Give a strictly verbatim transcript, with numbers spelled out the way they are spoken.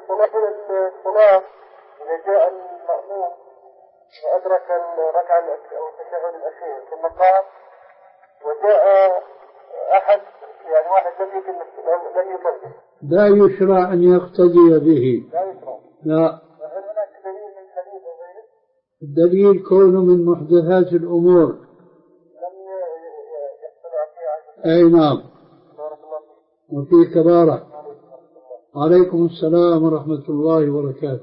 ونحن الصلاة إذا جاء المأموم وأدرك الركعة أو التشهد الأخير ثم قام وجاء أحد يعني واحد لم يكن لم يكبر لا يشرع أن يقتدي به. لا يشرع. لا. وهل هناك دليل من حديث غيره؟ الدليل كونه من محدثات الأمور. لم يقتنع فيها. أي نعم. وفي كبارة. عليكم السلام ورحمة الله وبركاته.